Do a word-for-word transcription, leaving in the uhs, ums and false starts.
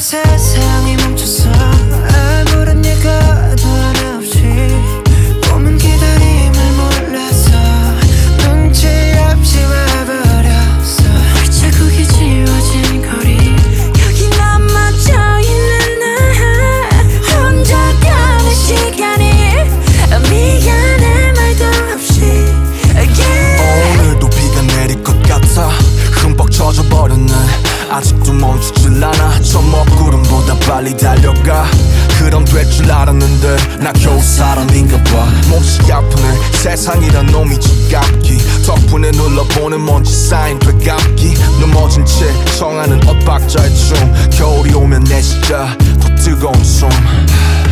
세상이 멈췄어. 아무런 예고도 하나 없이 꿈은 기다림을 몰라서 눈치 없이 와버렸어. 발자국이 지워진 거리 여기 넘어져있는 나 혼자 가는 시간이 미안해 말도 없이 yeah. 오늘도 비가 내릴 것 같아. 흠뻑 젖어버렸네. 아직도 멈추질 않아. 저 먹구름보다 빨리 달려가. 그럼 될 줄 알았는데 나 겨우 사람인가 봐. 몹시 아프네. 세상이란 놈이 지갑기. 덕분에 눌러보는 먼지 쌓인 되감기. 넘어진 채 청하는 엇박자의 춤. 겨울이 오면 내 진짜 더 뜨거운 숨.